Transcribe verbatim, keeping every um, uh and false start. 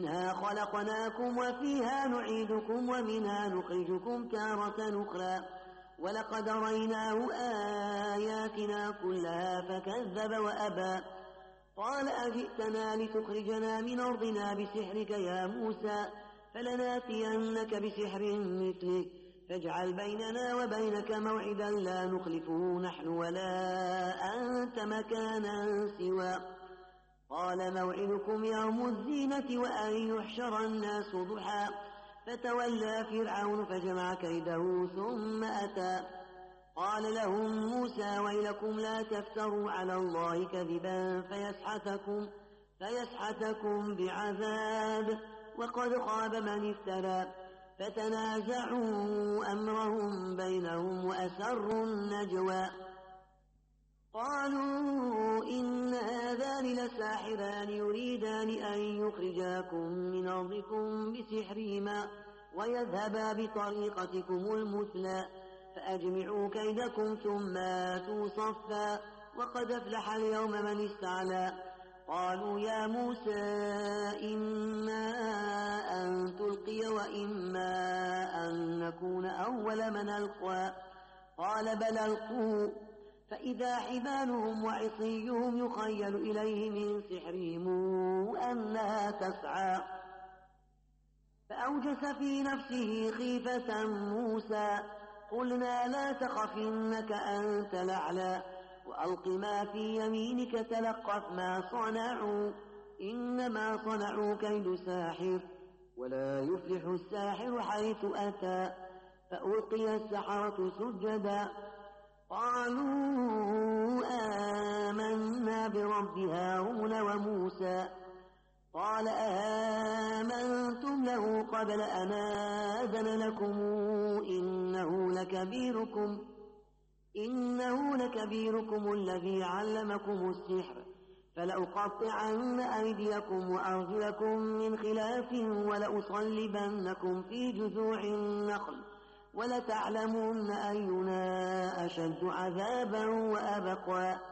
منها خلقناكم وفيها نعيدكم ومنها نخرجكم تارة أخرى ولقد ريناه آياتنا كلها فكذب وأبى قال أجئتنا لتخرجنا من أرضنا بسحرك يا موسى فلناتينك بسحر مثله فاجعل بيننا وبينك موعدا لا نخلفه نحن ولا أنت مكانا سوى قال موعدكم يوم الزينة وأن يحشر الناس ضحى فتولى فرعون فجمع كيده ثم أتى قال لهم موسى ويلكم لا تفتروا على الله كذبا فيسحتكم, فيسحتكم بعذاب وقد خاب من افترى فتنازعوا أمرهم بينهم وأسروا النجوى قالوا إن هذان لساحران يريدان أن يخرجاكم من أرضكم بسحرهما ويذهبا بطريقتكم المثلى فأجمعوا كيدكم ثم آتوا صفا وقد أفلح اليوم من استعلى قالوا يا موسى إما أن تلقي وإما أن نكون أول من ألقى قال بل ألقوا فإذا حبالهم وعصيهم يخيل إليه من سحرهم أنها تسعى فأوجس في نفسه خيفة موسى قلنا لا تخف إنك أنت الأعلى وألق ما في يمينك تلقف ما صنعوا إنما صنعوا كيد ساحر ولا يفلح الساحر حيث أتى فألقي السحرة سجدا قالوا آمنا برب هارون وموسى قال آمنتم له قبل أن آذن لكم إنه لكبيركم إنه لكبيركم الذي علمكم السحر فلأقطعن أيديكم وأرجلكم من خلاف ولأصلبنكم في جذوع النخل ولتعلمن أينا أشد عذابا وأبقى